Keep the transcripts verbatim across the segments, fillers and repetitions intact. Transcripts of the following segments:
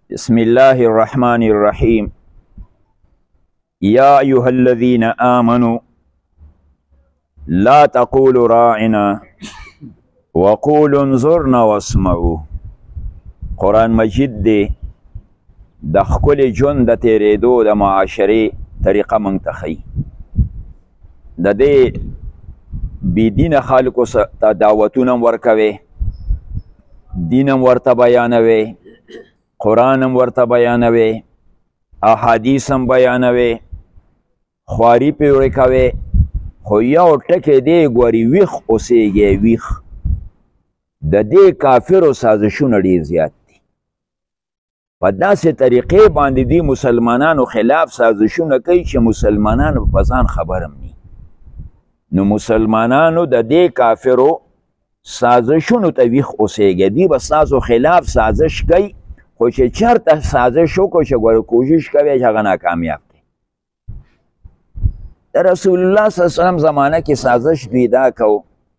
بسم الله الرحمن الرحيم. يا أيها الذين آمنوا لا تقولوا راعنا وقولوا انظرنا واسمعوا. قرآن مجید دی د خپل ژوند د تیریدو د معاشرې طریقه موږ ته ښیي. د دې بېدینه خلکو ته دعوتونه هم ورکوي، دین هم ورته بیانوي، قرآن هم ورته بیانوي، احادیث هم بیانوي، خواري پرې کوي. خو یو ټکی دی ګوري، ویښ اوسېږي. ویښ د دې کافرو سازشونه ډېر زیات دي. په داسې طریقې باندې دي مسلمانانو خلاف سازشونه کوي چې مسلمانانو په ځان خبر هم ني. نو مسلمانانو د دې کافرو سازشونو ته ویښ اوسېږي. دوی به ستاسو خلاف سازش کوي، خو چې چېرته سازش وکړو چې ګوره کوشش کوي چې هغه ناکامیاب دی. د رسول الله صلی الله علیه وسلم زمانه کې سازش دوی دا کو،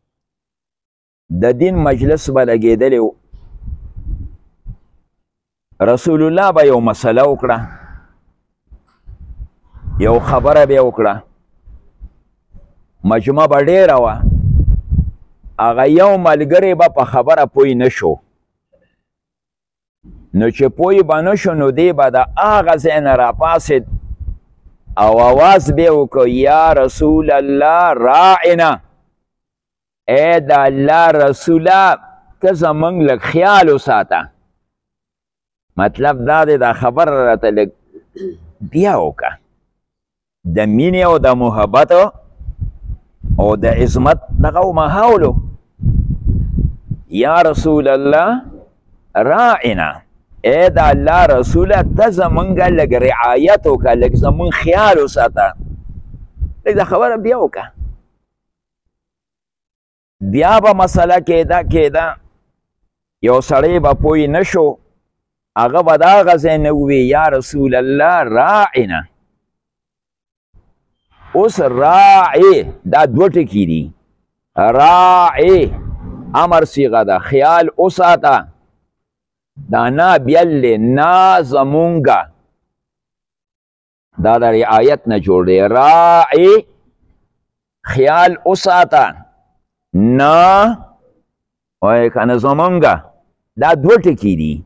د دین مجلس به لګېدلی و، رسول الله به یو مسله وکړه، یو خبره به وکړه، مجمع به ډېره وه، هغه یو ملګری به په خبره پوی نه شو. نو چې پوی به نه شو نو دی به د هغه ځای نه راپاڅېد او اواز به یې وکړ، یا رسول الله راعنا، ای د الله رسوله ته زموږ لږ خیال وساته. مطلب دا دی دا خبره راته لږ بیا وکړه. د مینې او د محبت او د عظمت دغه ماحولو، یا رسول الله راعنا، ای د الله رسوله ته زمونږ لږ رعایت وکړه، لږ زمونږ خیال وساته، لږ دا خبره بیا وکړه. بیا به مسله کېده کېده یو سړی به پوی نه شو، هغه به د هغه ځای نه ووی یا رسول الله راعنا. اوس راعي دا دوه ټکي دي. راعي امر صیغه ده، خیال وساته. دا نا بیل دی، نا زمونږه، دا د رعایت نه جوړ دی. راعي خیال وساته، نا وایي که نه زمونږه، دا دوه ټکي دي.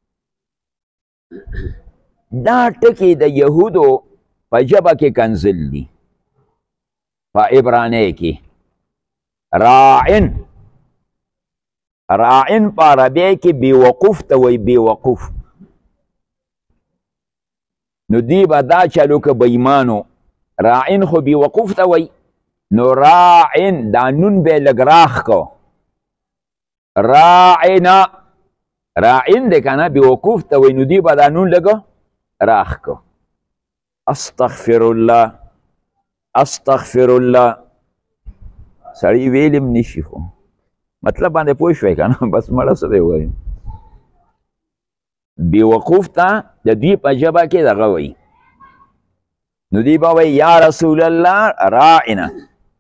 دا ټکي د یهودو په ژبه کې کنزل دي، په عبرانۍ کې. راعن راعن په عربی کې بیوقوف ته وایي، بیوقوف. نو دی به دا چلو که بېمانو، راعن خو بیوقوف ته وایي. نو راعن دا نون به یې لږ راښ کو، راعنا راعن دی که نه، بیوقوف ته وایي. نو دی به دا نون لږ راښ کو. استغفر الله استغفر الله سړی ویلم نشي، خو مطلب باندې پوه شوی که نه، بس مړه څه دی وایي. بیوقوف ته د دوی په ژبه کې دغه وایي. نو دوی به وایي یا رسول الله راعنا،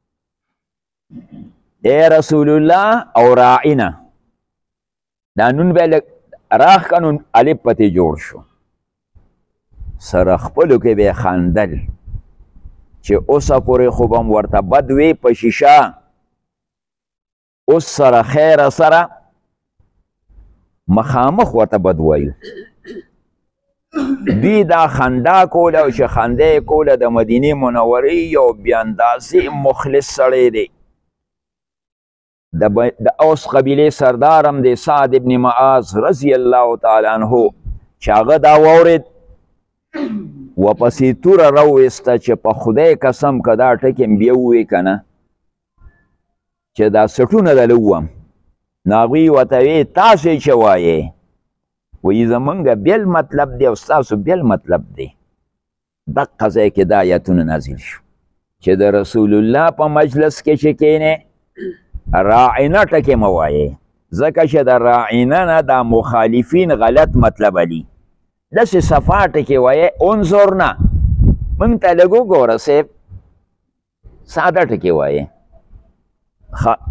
ای رسول الله او راعنا. دا نون به یې راښ که نو الف پتې جوړ شو. سره خپلو کې به یې خندل چې اوسه پورې خو به م ورته بد وی په شیشه، اوس سره خیره سره مخامخ ورته بد وایو. دوی دا خندا کوله او چې خنده یې کوله د مدینې منورې یو بیاندازې مخلص سړی دی. د اوس قبیلې سردار هم دی، سعد ابن معاذ رضی الله تعالی عنه، چې هغه دا واورېد وپسې توره راوویسته چې په خدای قسم که دا ټکې م بیا ووایې که نه چې دا سټونه دله ووم. نو هغوی ورته ویې تاسو چې وایې، وایي زمونږ بیل مطلب دی او ستاسو بیل مطلب دی. دقه ځای کې دا آیتونه نازل شو چې د رسول الله په مجلس کې چې کښېنې راعینه ټکې مه وایې، ځکه چې د راعینه نه دا مخالفین غلط مطلب علي. داسې صفا ټکې وایې، انظرنا، موږ ته لږ وګوره صاحب، ساده ټکې وایې.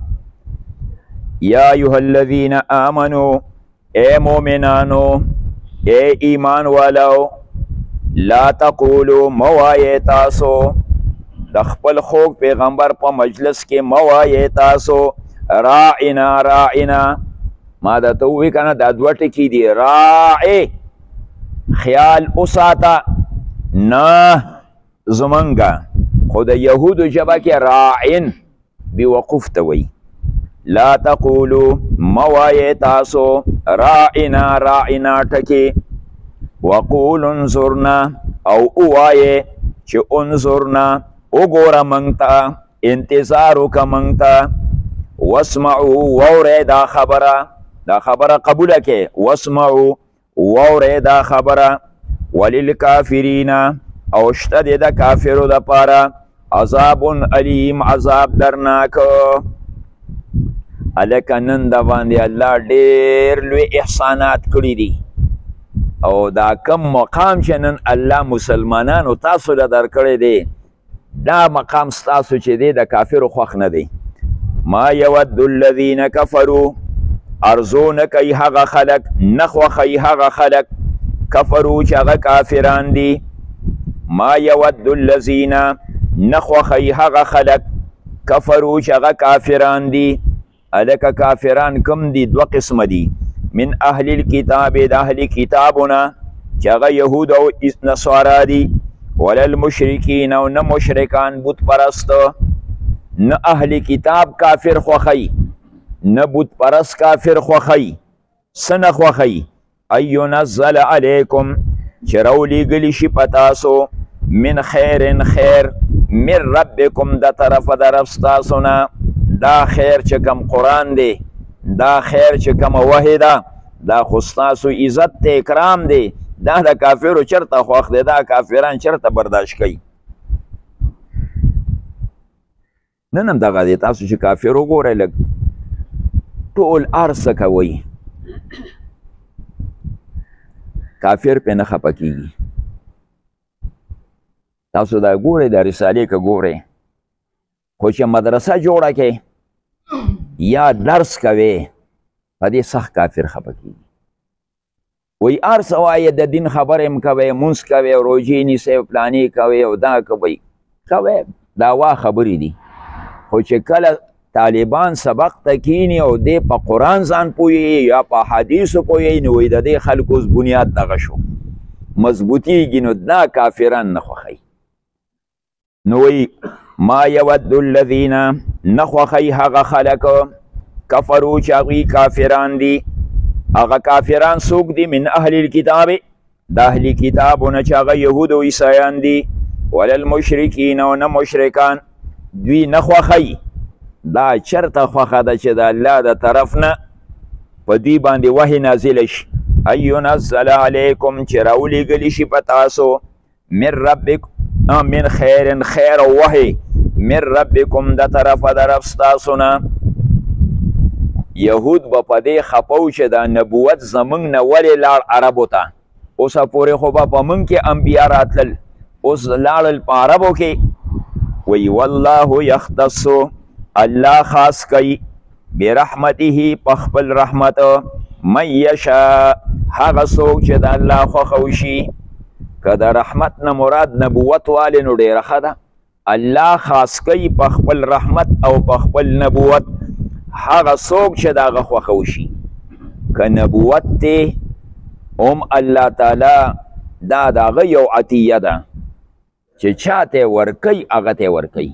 یا ایها الذین آمنو، ای مؤمنانو، اے ایمان والو لا تقولو موایې تاسو د خپل خوږ پیغمبر په مجلس کې موایې تاسو راعنا راعنا ما درته ووایي که نه دا دوه ټکي دي راعې خیال وساته نه زمونږه خو د یهودو ژبه کې راعن بوقوف ته وایي لا تقولو موایې تاسو راعنا راعنا ټکي وقول انظرنا او اوایې چې انظرنا وګوره موږ ته انتظار وکړه موږ ته واسمعو واورئ دا خبره دا خبره قبوله کې واسمعو واورئ دا خبره وللکافرین او شته دی د کافرو دپاره عذاب علیم عذاب درناک هلکه نن د باندې الله ډېر لوی احسانات کړي دي او دا کم مقام چې نن الله مسلمانانو تاسو له درکړی دی دا مقام ستاسو چې دی د کافرو خوښ نه دی ما یود الذین کفروا ارزو نه کوي هغه خلک نه خوښوي هغه خلک کفرو چې هغه کافران دي ما یود الذین نه خوښوي هغه خلک کفرو چې هغه کافران دي هلکه کافران کم دي دوه قسمه دي من اهل الكتاب د اهل کتابونه چې هغه یهود او نصارا دي ولا المشرکین او نه مشرکان بت پرست نه اهل کتاب کافر خوښوي نه بت پرست کافر خوښوي څه نه خوښوي ان ينزل علیکم چې راولیږلی شي په تاسو من خیر خیر من ربکم د طرفه د رب ستاسو نه دا خیر چې کم قرآن دی دا خیر چې کم وحی ده دا خو ستاسو عزت ته اکرام دی دا د کافرو چرته خوښ دی دا کافران چرته برداشت کوي نن هم دغه دی تاسو چې کافر وګورئ لږ ټول هر څه کوئ کافر پې نه خفه کېږي تاسو دا ګورئ د رسالې که ګورئ خو چې مدرسه جوړه کې یا درس کوي په دې سخت کافر خفه کېږي وایي هر څه وایې د دین خبرې هم کوئ مونځ کوئ روژې نیسئ پلانې کوئ او دا کوئ کوئ دا وا خبرې دي خو چې کله طالبان سبق ته کینی او دی په قرآن ځان پوهیږي یا په حدیثو پوهیږي نو وایي د دې خلکو بنیاد دغه شو مضبوطیږي نو دا کافران نه خوښوي نو وایي ما یود الذین نه خوښوي هغه خلک کفرو چې هغوی کافران دي هغه کافران څوک دي من اهل الکتاب د اهل کتابونه چې هغه یهود او عیسایان دي ولا المشرکین او نه مشرکان دوی نه خوښوي دا چرته خوښه ده چې د الله د طرف نه په دوی باندې وحی نازله شي ان ينزل علیکم چې راولیږلی شي په تاسو من ربکم من خیر خیر او وحی من ربکم د طرفه د رب ستاسو نه یهود به په دې خفه و چې دا نبوت زموږ نه ولې لاړ عربو ته اوسه پورې خو به په موږ کې انبیا راتلل اوس لاړل په عربو کې وی والله یختص الله خاص کوي برحمته په خپل رحمت من یشاء هغه څوک چې د الله خوښه وشي که د رحمت نه مراد نبوت والې نو ډېره ښه ده الله خاص کوي په خپل رحمت او په خپل نبوت هغه څوک چې د هغه خوښه وشي که نبوت دی هم الله تعالی دا د هغه یو عطیه ده چې چاته ورکوي هغه ته ورکوي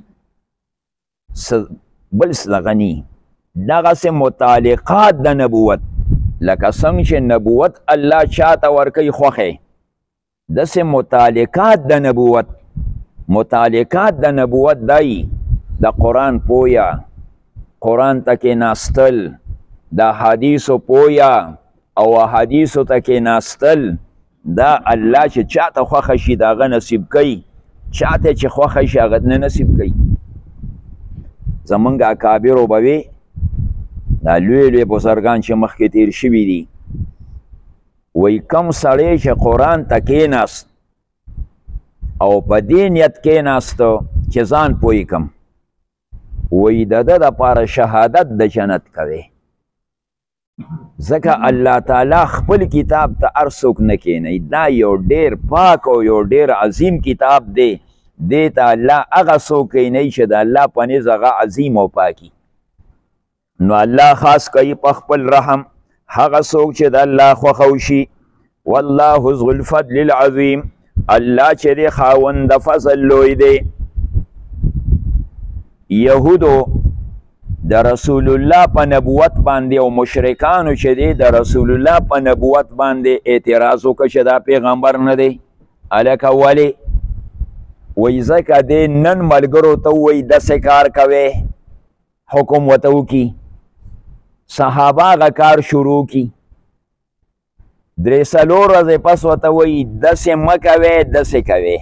بل څه دغه ني دغسې متعلقات د نبوت لکه څنګه چې نبوت الله چاته ورکوي خوښی داسې متعلقات د نبوت متعلقات د نبوت دی د قرآن پویا قرآن ته کېناستل د حدیثو پویا او حدیثو ته کېناستل دا الله چې چاته خوښه شي د هغه نصیب کوي چاته چې خوښه شي هغه نه نصیب کوي زمونږ اکابرو به وي دا لوی لوی بزرګان چې مخکې تیر شوي دي وایي کم سړی چې قرآن ته کېناست او په دې نیت کېناسته چې ځان پوی کم وایي د ده دپاره شهادت د جنت کوي ځکه الله تعالی خپل کتاب ته هر څوک نه کینی. دا یو ډیر پاک او یو ډیر عظیم کتاب دی. دې ته الله هغه څوک کینی چې د الله په نیز هغه عظیم او پاکي. نو الله خاص کوي په خپل رحم هغه څوک چې د الله خوښه وشي. والله ذو الفضل العظیم، الله چې دی خاوند د فضل لوی دی. یهودو د رسول الله په نبوت باندې او مشرکانو چې دی د رسول الله په نبوت باندې اعتراض وکړه چې دا پیغمبر نه دی. هلکه ولې؟ وایي ځکه دی نن ملګرو ته وایي داسې کار کوی، حکم ورته وکړي، صحابه هغه کار شروع کړي، درې څلور ورځې پس ورته وایي داسې مه کوی داسې کوی.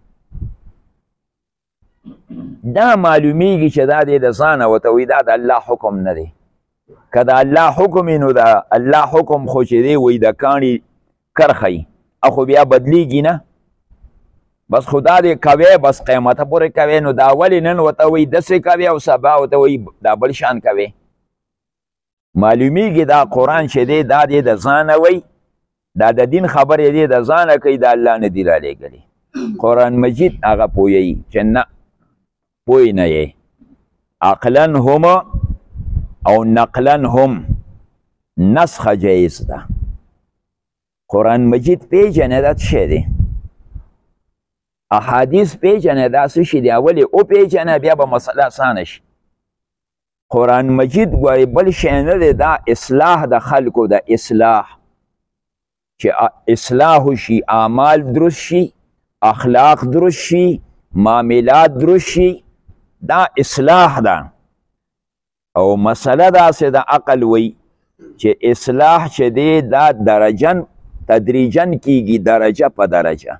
دا معلومیږي چې دا دی د ځانه ورته وایي دا د الله حکم نه دی. که د الله حکم وي نو د الله حکم خو چې دی وایي د کاڼي کرښی خو بیا بدلیږي نه، بس خدا دې کوي بس قیامته پورې کوي. نو دا ولې نن ورته وایي داسې کوي او سبا ورته وایي دا بل شان کوي؟ معلومیږي دا قرآن چې دی دا دی د ځانه وایي، دا د دین خبرې دی د ځانه کوي، د الله نه دی رالیږلی. قرآن مجید هغه پوهیږي چې نه پوی نه یې، عقلا هم او نقلا هم نسخه جایز ده. قرآن مجید پیژنه دا څه شی دی، احادیث پیژنه دا څه شی دی. اولې او پیژنه بیا به مسله اسانه شي. قرآن مجید ګورې بل شی نه دی، دا اصلاح د خلکو د اصلاح، چې اصلاح شي، اعمال درست شي، اخلاق درست شي، معاملات درست شي، دا اصلاح ده. او مسله داسې د عقل وی چې اصلاح چې دی دا درجن تدریجن کیږي، درجه په درجه.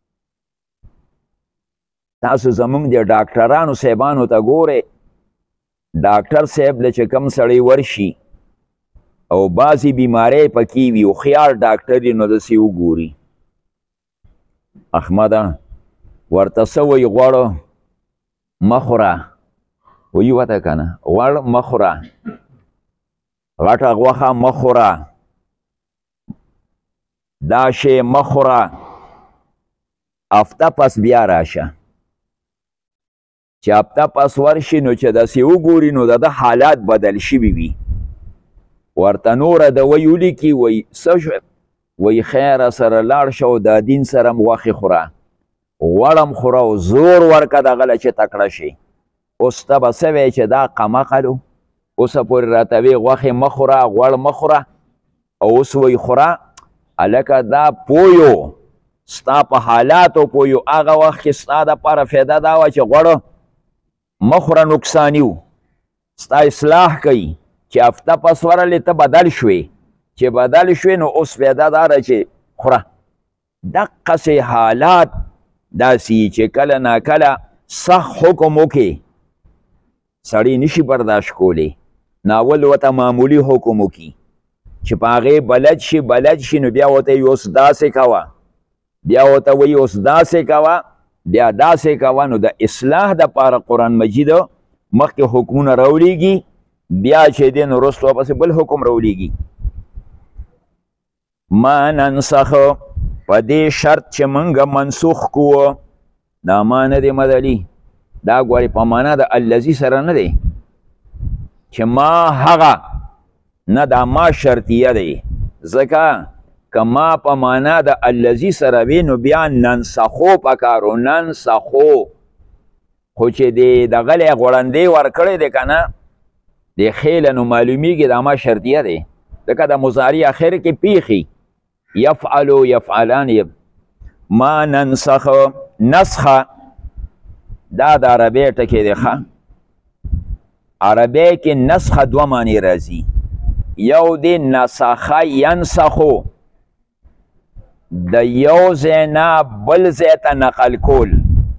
تاسو زمونږ د ډاکټرانو صاحبانو ته ګورئ، ډاکټر صاحب له چې کم سړی ورشي او بعضې بیماری پکې وي، هوښیار ډاکټر یې نو داسې وګوري، احمده ورته څه وایي غوړ مه خوره، وایي ورته که نه غوړ مه خوره، غټه غوښه مه خوره، دا شی مه خوره، هفته پس بیا راشه. چې هفته پس ورشي نو چې داسې وګوري نو د ده حالات بدل شوي وي، ورته نوره دوی ولیکي، وایي څه شو؟ وایي خیره سره لاړ شه او د دین سره م غوښې خوره، غوړم خوره او زور ورکه دغه له چې تکړه شي. اوس ته به څه وایې چې دا قمقل و، اوسه پورې راته وایي غوښې مه خوره، غوړ مه خوره، او اوس وایي خوره. هلکه دا پویو ستا په حالاتو پویو. هغه وخت کې ستا دپاره فایده دا وه چې غوړ مه خوره، نقصاني و. ستا اصلاح کوي چې هفته پس ورلې ته بدل شوې، چې بدل شوې نو اوس فایده دا ده چې خوره. دقسې حالات داسې چې کله ناکله سخت حکم وکړي سړی نشي برداشت کولی، ناول ورته معمولي حکم وکړي چې په هغې بلد شي بلد شي نو بیا ورته وایي اوس داسې کوه، بیا ورته وایي اوس داسې کوه، بیا داسې کوه. نو د اصلاح دپاره قرآن مجید مخکې حکمونه راولیږي، بیا چې دی نو وروسته ورپسې بل حکم راولیږي. ما ننسخ په دې شرط چې موږ منسوخ کوو، دا ما نه دی مدلي، دا ګورې په معنا د الذي سره نه دی چې ما هغه نه، دا ما شرطیه دی. ځکه که ما په معنا د الذي سره وي نو بیا ننسخو پکارو، ننسخو. خو چې دی دغه لی غوړندې ورکړی دی که نه د خیله نو معلومیږي دا ما شرطیه دی، ځکه د مضارع اخر کې پیښي یفعلو یفعلان. ما ننسخ، نسخه دا د عربی ټکی دی ښه. عربی کې نسخه دوه معنی راځي، یو دی نسخه ینسخو، د یو ځای نه بل ځای ته نقل کول.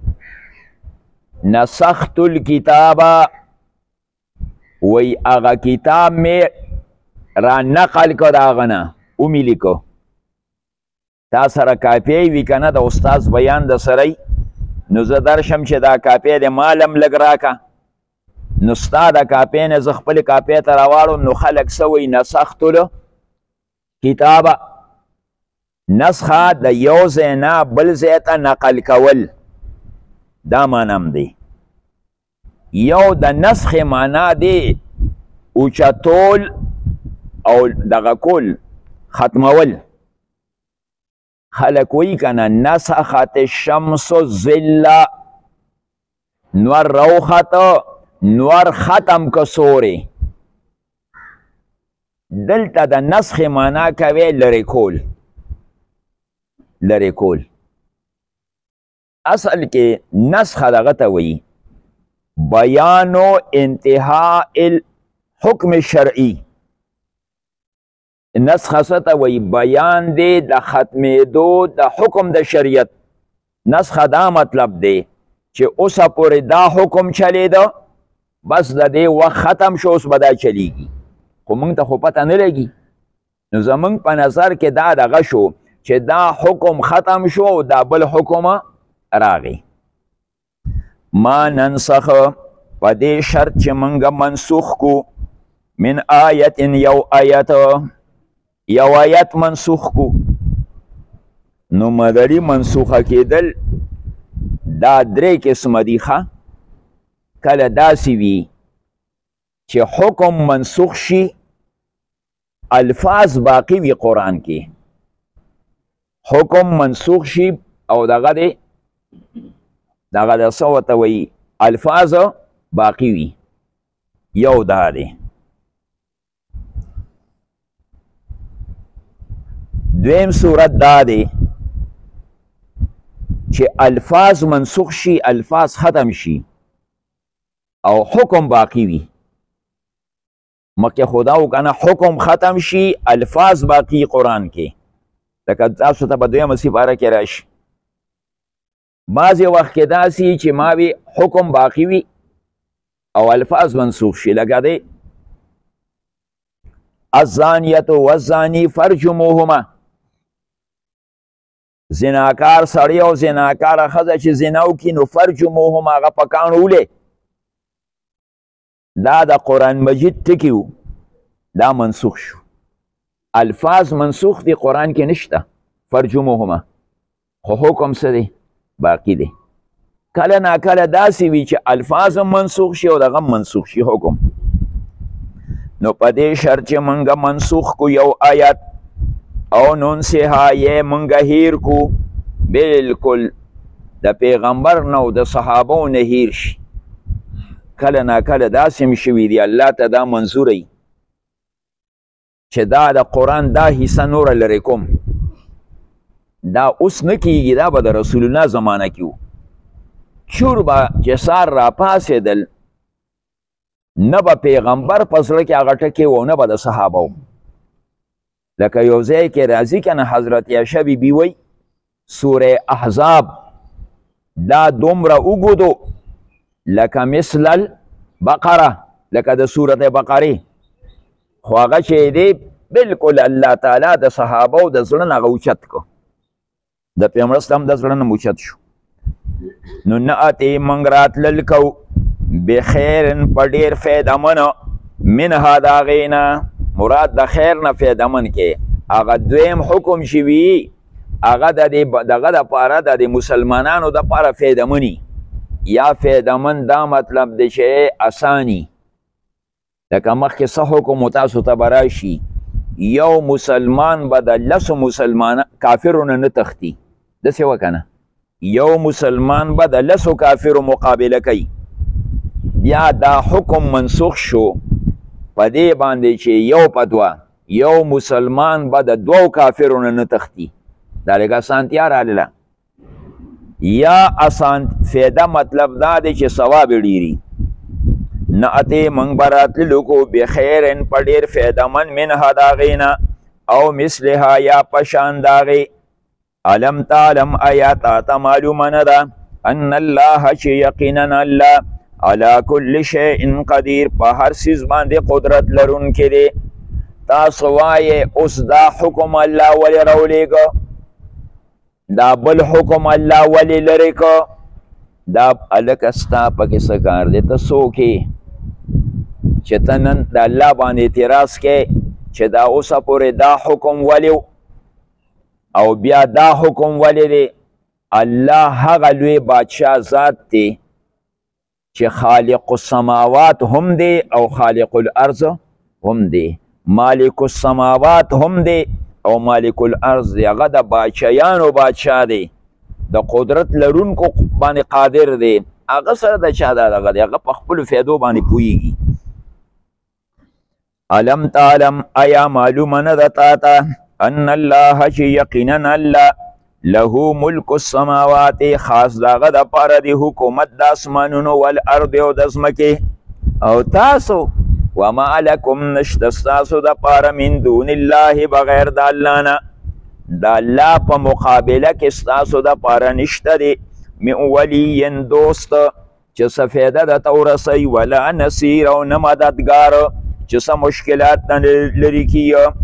نسخت الکتابه وی هغه کتاب می را نقل که د هغه نه ومې لیکو. تا سره کاپی وي که نه د استاز بیان د سره نو زه درشم چې دا کاپی د مالم لږ راکه، نو ستا د کاپۍ نه زه خپلې کاپۍ ته راواړم نو خلک څه وایي نسختو کتابه. نسخه د یو ځای نه بل ځای ته نقل کول، دا معنی دی. یو د نسخې معنا دی اوچتول او دغه کول، ختمول. خلک وایي که نه نسخت الشمس الظل، نور روخته نور ختم که سورې. دلته د نسخې معنا کوي لرې کول، لرې کول. اصل کې نسخه دغه ته وایي بیانو انتهاء الحکم الشرعي. نسخه څه ته وایي؟ بیان دی د ختمېدو د حکم د شریعت. نسخه دا مطلب دی چې اوسه پورې دا حکم چلیده، بس د دې وخت ختم شو، اوس به دا چلیږي. خو موږ ته خو پته نه لګي. نو زموږ په نظر کې دا دغه شو چې دا حکم ختم شو او دا بل حکم راغی. ما ننسخ په دې شرط چې موږ منسوخ کو من آیت یو آیت، یو آیت منسوخ کو. نو مدري منسوخه کېدل دا درې قسمه دي. ښه کله داسې وي چې حکم منسوخ شي الفاظ باقی وي قرآن کې، حکم منسوخ شي او دغه دی دغه د څه ورته وایي الفاظ باقی وي. یو دا دی. دویم صورت دا دی چې الفاظ منسوخ شي، الفاظ ختم شي او حکم باقی وي. مکه خدا وکنه حکم ختم شي الفاظ باقی قرآن کې. لکه تاسو ته په دویمه سپاره کې راشي. بعضې وخت کې داسې چې ما وي حکم باقی وي او الفاظ منسوخ شي. لکه دی الزانیة والزانی فرجموهما، زناکار سړی او زناکاره ښځه چې زنا وکړي نو فرجموهما هغه په کاڼو ولې. دا د قرآن مجید ټکي و، دا منسوخ شو. الفاظ منسوخ دی قرآن کې نشته فرجموهما، خو حکم څه دی؟ باقی دی. کله ناکله داسې وي چې الفاظ منسوخ شي او دغه منسوخ شي حکم. نو په دې شرط چې موږ منسوخ کو یو آیت او ننسها یې موږ هیر کو بالکل د پیغمبر نه او د صحابو نه هیر شي. کله ناکله داسې م شوي دي الله ته دا منظوری چې دا د قرآن دا حصه نوره لرې کوم. دا اوس نه کیږي، دا به د رسول الله زمانه کې و. چور به چې سار را پاسېدل نه به پیغمبر په زړه کې هغه ټکې و نه به د صحابه و. لکه یو ځای کې راځي که نه حضرت عایشه بیبي وایي سوره احزاب دا دومره اوږدو لکه مثل البقره، لکه د سورت بقرې، خو هغه چې دی بلکل الله تعالی د صحابه و د زړه نه هغه اوچت که، د پیغمبر اسلام د زړه نه اوچت شو. نو نأتي موږ راتلل کو بخیر په ډېر فایدهمنه منها د هغې نه، مراد د خیر نه فایدهمن کې هغه دویم حکم چې وي هغه د دغه دپاره د مسلمانانو دپاره فایدهمني. یا فایدهمن دا مطلب دی چې اسانی. لکه مخکې څه حکم تاسو ته به راشي یو مسلمان به د لسو مسلمان کافرو نه تختی. داسې وکه نه یو مسلمان به د لسو کافرو مقابله کوي. بیا دا حکم منسوخ شو په دې باندې چې یو په دوه یو مسلمان به د دوو کافرو نه تختی. دا لږ اسانتیا راغله. یا اسان فایده مطلب دا دی چې ثواب ډیری. نأتي موږ به راتللو کو بخیرن په ډېر فایدهمن منها د هغې نه او مثلها یا په شان د هغې. علم تعلم آیا تا ته معلومه نه ده ان الله چې یقینا الله علی کل شیء قدیر په هر څیز باندې قدرت لرونکی دی. تاسو وایې اوس دا حکم الله ولې راولېږه، دا بل حکم الله ولې لرې که، دا هلکه ستا پکې څه کار دی؟ ته څوک یې؟ چې ته نن د الله باندې اعتراض کې چې دا اوسه پورې دا حکم ولې او بیا دا حکم ولې دی. الله هغه لوی بادشاه ذات دی چې خالق السماوات هم دی او خالق الارض هم دی، مالک السماوات هم دی او مالک الارض دی. هغه د بادشاهانو بادشاه دی، د قدرت لرونکو باندې قادر دی. هغه سره د چا دغه دی، هغه په خپلو فایدو باندې پوهیږي. علم تعلم ایا معلومه نه ده تا ته ان الله چې یقینا الله له ملک السماوات خاص داغه د پاره دی حکومت د اسمانونو والارض او د ځمکې. او تاسو وما لکم نشته ستاسو د پاره من دون الله بغیر د الله نه، د الله په مقابله کې ستاسو د پاره نشته دی من ولی دوست چې څه فایده درته ورسوي ولا نصیر او نه مددګار چې څه مشکلات نه لرې کیږي.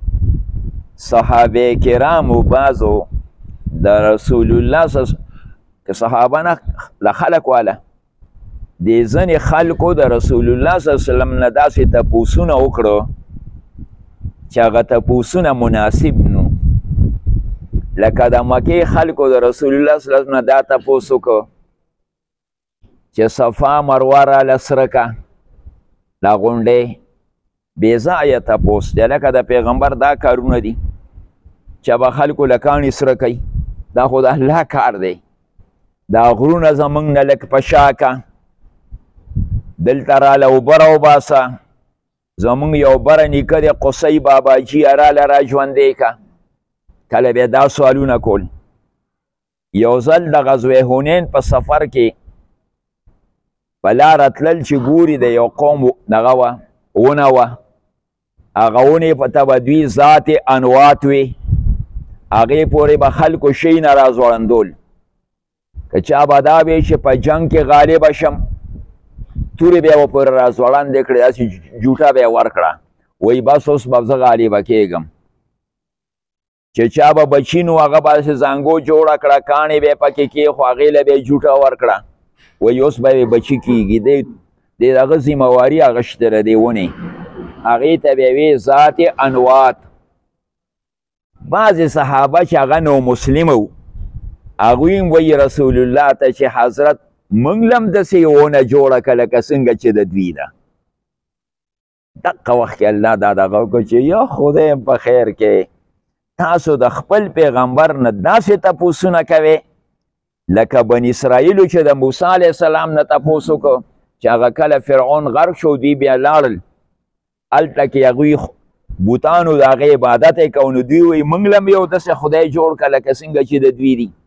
صحابه کرامو بعضو د رسول الله صلی الله علیه وسلم که صحابه نه د خلق والا د ځینې خلکو د رسول الله صلی الله علیه وسلم نه داسې تپوسونه وکړو چې هغه تپوسونه مناسب نو. لکه د مکې خلکو د رسول الله صلی الله علیه وسلم نه دا تپوس وکړو چې صفا مروه راله سره که دا غونډې بې ځایه تپوس دی. لکه د پیغمبر دا کارونه دي چې به خلکو له کاڼي سره کوي، دا خو د الله کار دی. دا غرونه زمونږ نه لږ په شا که دلته راله اوبه راوباسه. زمونږ یو بره نیکه دی قصی باباجي راله را ژوندی که، کله بیا دا سوالونه کول. یو ځل د غزوه هونین په سفر کې په لاره تلل چې ګوري د یو قوم دغه وه ونه وه، هغه ونې په ته به دوی ذات انوات وي، هغې پورې به خلکو شی نه را ځوړندول. که چا به دا وی چې په جنګ کې غالبه شم، تورې بیا به پورې را ځوړندې کړې، داسې جوټه به یې ورکړه، وایي بس اوس به زه غالبه کېږم. چې چا به بچي نو هغه به داسې زانګو جوړه کړه، کاڼې به یې پکې کېښو، هغې له به یې جوټه ورکړه، وایي اوس به یې بچي کېږي. دی د هغه ذمهواري اخیستې ده دې ونې، هغې ته به یې وی ذات انوات. بعضې صحابه چې هغه نو مسلمه وو، هغوی هم وایي رسول الله ته چې حضرت موږ له هم داسې ونه جوړه کړه لکه څنګه چې د دوی ده. دقه وخت کې الله دا دغه وکړو چې یا خدای په خیر کې تاسو د خپل پیغمبر نه داسې تپوسونه کوئ لکه بني اسرائیلو چې د موسی علیه السلام نه تپوس وکړو چې هغه کله فرعون غرق شو، دوی بیا لاړل هلته کې هغوی بوتانو د هغې عبادت یې کو، نو دوی وایي موږ له هم یو داسې خدای جوړ کړه لکه څنګه چې د دوی دي.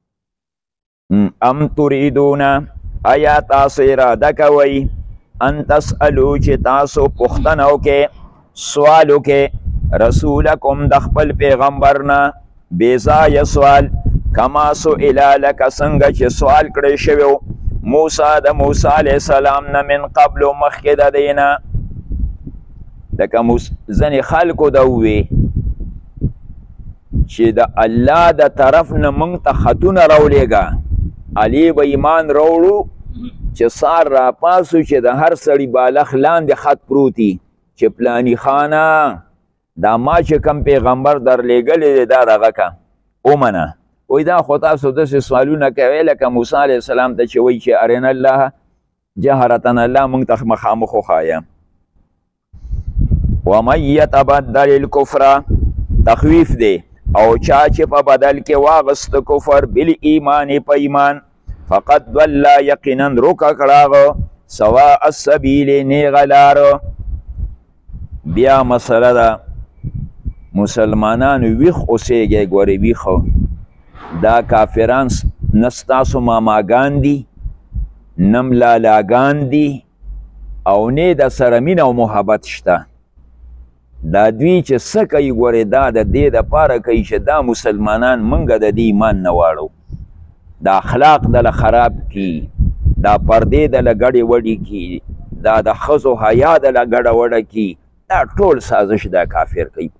ام تریدون آیا تاسو اراده کوئ ان تسألو چې تاسو پوښتنه وکړئ، سوال وکړئ رسولکم د خپل پیغمبر نه بې ځایه سوال، کما سئله لکه څنګه چې سوال کړی شوی و موسی د موسی علیه السلام نه من قبل مخکې د دی نه. لکه ځینې خلکو ده ووی چې د الله د طرف نه موږ ته خطونه راولېږه، علي به ایمان راوړو چې سار را پاسو چې د هر سړي بالښت لاندې خط پروتي چې پلاني خانه دا ما چې کم پیغمبر در لېږلی دی دا دغه که ومنه. وایي دا خو تاسو داسې سوالونه کوئ لکه موسی علیه السلام ته چې وایي چې ارنا الله جهرتن، الله موږ ته مخامخ وښایه. ومن یتبدل الکفر تخویف دی، او چا چې په بدل کې واغست کفر بل ایمان په ایمان، فقط ضل یقینا روکه کړه هغه سواء السبیل نیغه لاره. بیا مسله ده مسلمانانو ویښ اوسېږئ، ګورې ویښ دا کافران نه ستاسو ماماګان دي نه ملالاګان دي او نه د سره مینه او محبت شته. دا دوی چې څه کوي ګورې دا د دې دپاره کوي چې دا مسلمانان موږ د دې ایمان نه واړو، دا اخلاق دله خراب کی، دا پردې دله ګډې وډې کی، دا د ښځو حیا دله ګډه وډه کی، دا ټول سازش دا کافر کوي.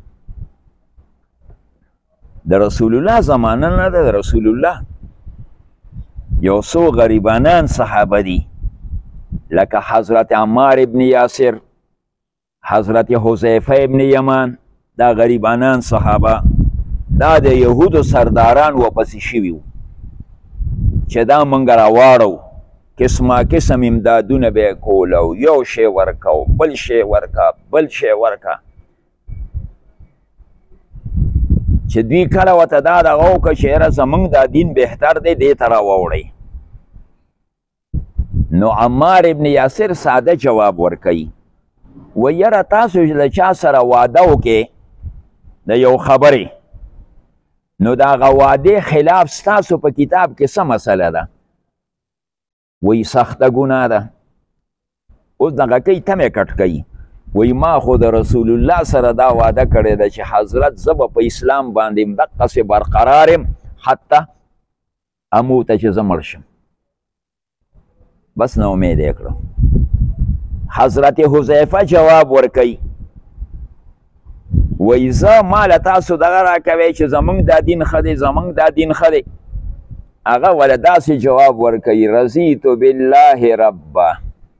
د رسول الله زمانه نه ده، د رسول الله یو څو غریبانان صحابه دي لکه حضرت عمار ابن یاسر، حضرت حذیفه ابن یمان، دا غریبانان صحابه دا د یهودو سرداران واپسی شوي وو چې دا موږ راواړو، قسمه قسم امدادونه به یې کول او یو شی ورکه او بل شی ورکه بل شی ورکه، چې دوی کله ورته دا دغه وکړه چې یاره زموږ دا دین بهتر دی دې ته راواوړئ. نو عمار ابن یاسر ساده جواب ورکوي، و یاره تاسو له چا سره واده وکې د یو خبرې، نو د هغه وعدې خلاف ستاسو په کتاب کې څه مسله ده؟ وی سخته ګناه ده. اوس دغه کوي ته مې کټ کوي، وی ما خو د رسول الله سره دا وعده کړې ده چې حضرت زه به په اسلام باندې دقسې برقرار یم حتی اموته چې زه مړ شم. بس نا امید یې کړم. حضرت حذیفه جواب ورکوي، وی زه ما له تاسو دغه راکوئ چې زموږ دا دین ښه دی زموږ دا دین ښه دی. هغه وله داسې جواب ورکوي، رضیت بالله ربه،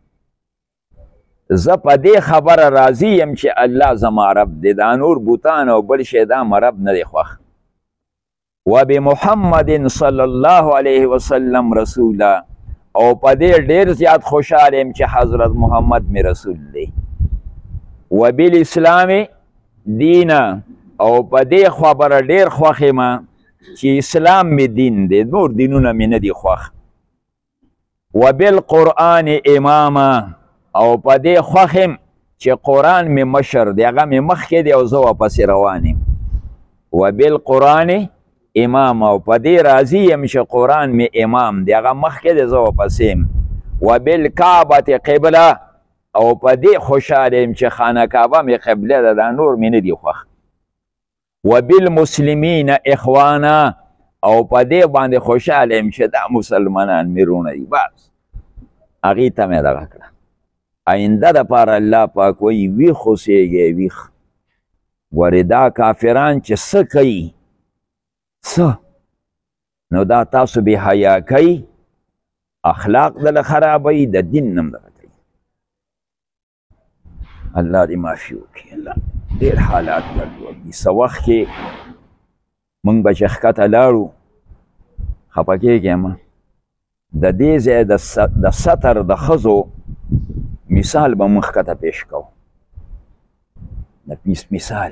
زه په دې خبره راضي یم چې الله زما رب دی، دا نور بوتان او بل شی دا مرب نه دی خوښ. و بمحمد صلی الله علیه وسلم رسولا، او په دې ډېر زیات خوشحاله یم چې حضرت محمد می رسول دی. و بالاسلام دینا، او په دې خبره ډېر خوښ یم چې اسلام می دین دی، نور دینونه می نه دي خوښ. و بالقرآن اماما، او په دې خوښ یم چې قرآن می مشر دی، هغه می مخکې دی او زه واپسې روان یم. و بالقرآن امام، او په دې راضي یم چې قرآن می امام دی، هغه مخکې دی زه واپسې یم. و بالکعبة قبله، او په دې خوشحاله یم چې خانه کعبه می قبله ده، دا نور می نه دي خوښ. و بالمسلمین اخوانا، او په دې باندې خوشحاله یم چې دا مسلمانان می رونه دي. بس هغې ته مې دغه کړه. آینده دپاره الله پاک وایي ویښ اوسېږئ ویښ. ورې دا کافران چې څه کوي څه، نو دا تاسو بې حیا کوي، اخلاق دله خرابوي، د دین نه هم دغه کوي. الله دې معافي وکړي. الله ډېر حالات ګډوډ دي. څه وخت کې موږ به چې ښکته لاړو خفه کېږې مه، د دې ځای د سطر د ښځو مثال به موږ ښکته پیش کوو. د پیس مثال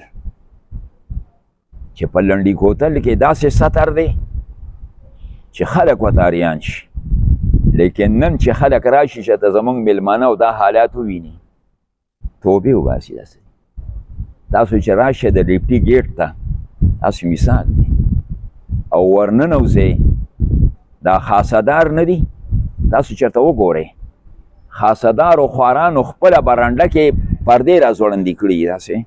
چې په لنډي کوتل کې داسې سطر دی چې خلک ورته اریان شي، لیکن نن چې خلک راشي چې ته زموږ میلمانه او دا حالات وویني توبې وباسي. داسې تاسو چې راشئ د ډیپټي ګیټ ته، تاسو مثال دی او ورننوځئ، دا خاصدار نه دي. تاسو چېرته وګورئ، خاصدارو خوارانو خپله برنډه کې پردې را ځوړندې کړي، داسې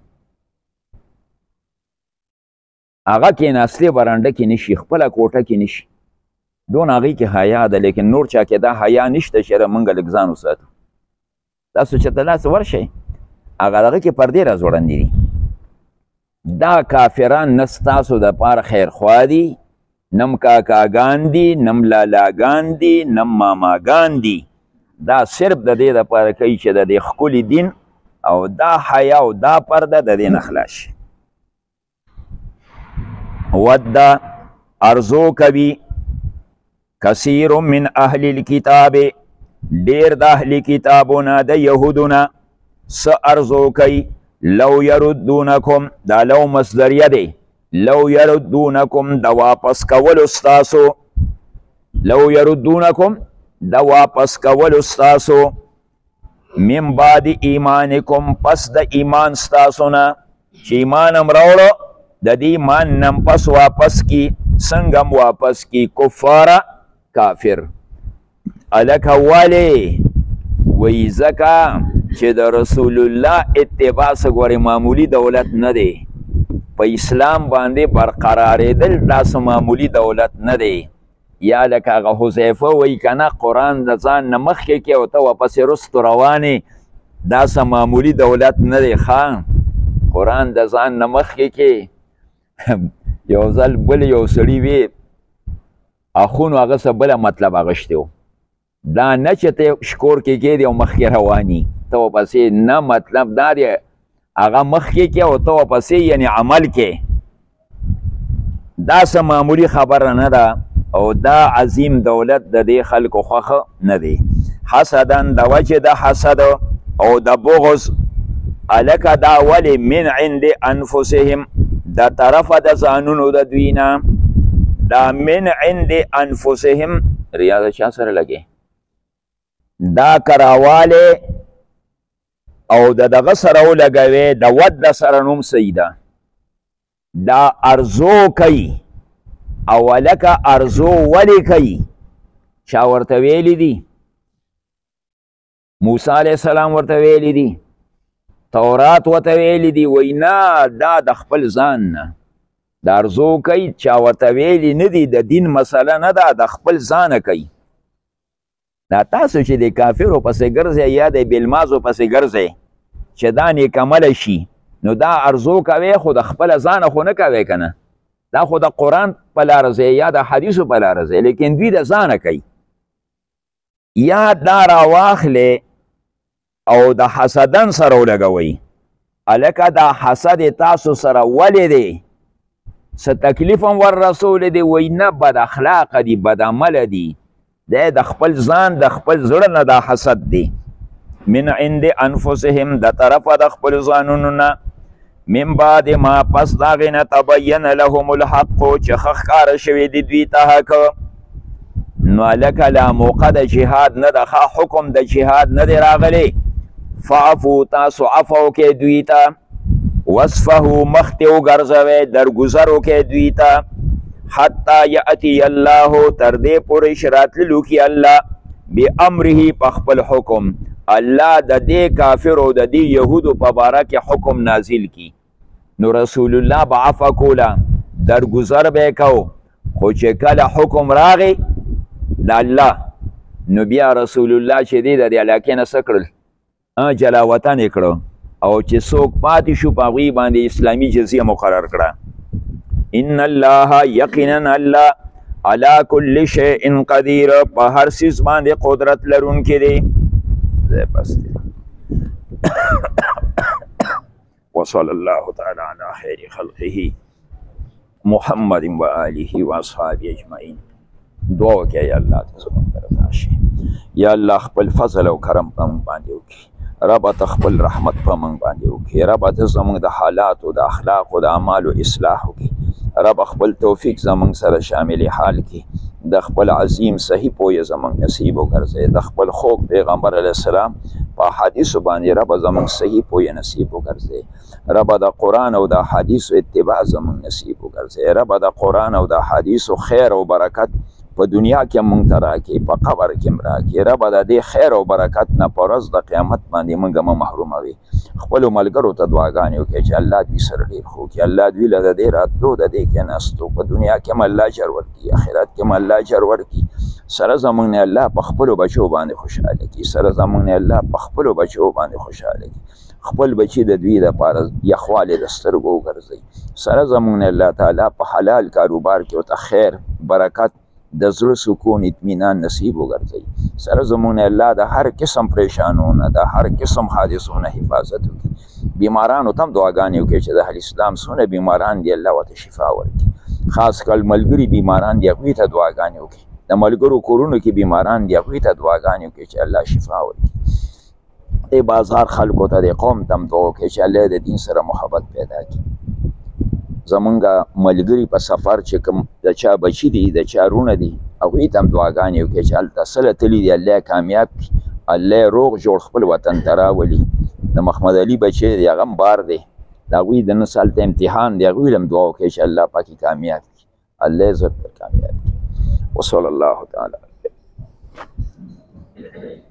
هغه کېناستې برنډه کې نشي، خپله کوټه کې نشي، دون هغې کې حیا ده، لیکن نور چا کې دا حیا نشته چې موږ لږ ځان وساتو. تاسو چېرته لاس ورشئ، هغه دغه کې پردې را ځوړندې دي. دا کافران نه ستاسو دپاره خیرخوا دي، نم کاکاګان دي، نم لالاګان دي، نم ماماګان دي. دا صرف د دې دپاره کوي چې د دې ښکلي دین او دا حیا او دا پرده د دې نه خلاص شي. وده ارزو کوي کثیر من اهل الکتاب، ډېر د اهل کتابونه د یهودونه څه ارزو کوي، لو یردونکم، دا لو مصدریه دی، لو یردونکم د واپس کولو ستاسو، لو یردونکم د واپس کولو ستاسو، من بعد ایمانکم، پس د ایمان ستاسو نه، چې ایمان هم راوړو د دې ایمان نم پس واپس کی، څنګه هم واپس کی کفاره کافر. الکه ولې وایي ځکه چې د رسول الله اتباع څه ګورې معمولي دولت نه دی، په اسلام باندې برقرارېدل دا څه معمولي دولت نه دی. یا لکه هغه حذیفه وایي که نه قرآن د ځان نه مخکې کې او ته واپسې رستو روانې، دا څه معمولي دولت نه دی. ښه قرآن د ځان نه مخکې کې یو ځل بل یو سړي وی اخونو هغه څه بله مطلب اغوښتی و، دا نه چې ته شکور کې کېدې او مخکې رواني ته ورپسې نه مطلب دا دی هغه مخکې کې او ته ورپسې یعنی عمل کې دا څه معمولي خبره نه ده او دا عظیم دولت د دې خلکو خوښه نه دی حسدن د وجې د حسد او د بغض الکه دا ولې من عند انفسهم د طرفه د ځانونو د دوی نه دا من عند انفسهم ریا د چا سره لګي دا کراواله او د دغه سره ولګوي د ود سره نوم سیده دا ارزو کوي او لکه ارزو ولی کوي چا ورته ویلی دي موسی علیه السلام ورته ویلی دي تورات ورته ویلی دي وای نه دا د خپل ځان نه د ارزو کوي چا ورته ویلی نه دي د دین مسله نه ده د خپل ځانه کوي دا تاسو چې د کافرو پسې ګرځئ یا د بېلمازو پسې ګرځئ چې دا نیکمله شي نو دا ارزو کوي خو د خپله ځانه خو نه کوي که نه دا خو د قرآن په لاره ځای یا د حدیثو په لاره ځای لیکن دوی د ځانه کوي یا دا راواخلې او د حسدن سره ولګوئ هلکه دا حسد تاسو سره ولې دی څه تکلیف هم ور رسولی دی وایي نه بد اخلاقه دي بد عمله دي دی د خپل ځان د خپل زړه نه دا حسد دی من عند انفسهم د طرفه د خپل ځانونو نه من بعد ما پس د هغې نه تبین لهم الحق چې ښه ښکاره شوي دي دوی ته حق نو هلکه لا موقع د جهاد نه ده ښه حکم د جهاد نه دی راغلی فعفو تاسو عفو وکړئ دوی ته وصفهو مخ ته وګرځوئ درګذر وکړئ دوی ته حتی یأتی الله تر دې پورې چې راتللو کي الله بامره په خپل حکم الله د دې کافرو د دې یهودو په باره کې حکم نازل کی نو رسول الله به عفو کوله درګذر به یې کو خو چې کله حکم راغی د الله نو بیا رسول الله چې دی د دې علاقې نه څه کړل جلاوطن یې کړه او چې څوک پاتې شو په هغوی باندې اسلامي جزیه مقرر کړه ان الله یقینا الله علی کل شیء قدیر په هر څیز باندې قدرت لرونکی دی بس وصلی الله تعالی علی خیر خلقه محمد و آله و اصحابه اجمعین دعا وکړه یا الله ته زموږ رضا شي یا الله خپل فضل او کرم په موږ باندې وکړي رب ته خپل رحمت په موږ باندې وکړي رب ته زموږ د حالاتو د اخلاقو د اعمالو اصلاح وکړي رب خپل توفیق زموږ سره شامل حال کړي د خپل عظیم صحیح پویه زموږ نصیب وګرځي د خپل خوږ پیغمبر علیه السلام په حدیثو باندې رب زموږ صحیح پویه نصیب وګرځي رب د قرآن او د حدیثو اتباع زموږ نصیب وګرځي رب د قرآن او د حدیثو خیر او برکت په دنیا کې مونږ ته راکړي په قبر کې هم راکړي ربه د دې خیر او برکت نه په ورځ د قیامت باندې مونږ مه محروموي خپلو ملګرو ته دعاګانې وکړئ چې الله دوی سره ډېر ښه وکړي الله دوی له د دې راتلو د دې کېناستو په دنیا کې هم الله اجر ورکړي آخرت کې هم الله اجر ورکړي سره زموږ نه الله په خپلو بچو باندې خوشحاله کړي سره زموږ نه الله په خپلو بچو باندې خوشحاله کړي خپل بچي د دوی دپاره یخوالې د سترګو وګرځوي سره زموږ نه الله تعالی په حلال کاروبار کې ورته خیر برکت د زړه سکون اطمینان نصیب وګرځوي سره زموږ نه الله د هر قسم پریشانونه د هر قسم حادثو نه حفاظت وکړي بیمارانو ته هم دعاګانې وکړي چې د اهل اسلام څونه بیماران دي الله ورته شفا ورکړي خاص کل ملګري بیماران دي هغوی ته دعاګانې وکړي د ملګرو کورونو کې بیماران دي هغوی ته دعاګانې وکړي چې الله شفا ورکړي د بازار خلکو ته د قوم ته هم دعا وکړي چې الله د دین سره محبت پیدا کړي زمونږ ملګري په سفر چې کوم د چا بچي دي د چا رونه دي هغوی ته هم دعاګانې وکړي چې هلته څه تللي دي الله یې کامیاب کړي الله یې روغ جوړ خپل وطن ته راولي د محمد علي بچی دی هغه هم بار دی د هغوی د نس هلته امتحان دی هغوی له هم دعا وکړي چې الله پاک یې کامیاب کړي الله یې زر کامیاب کړي وصلی الله تعالی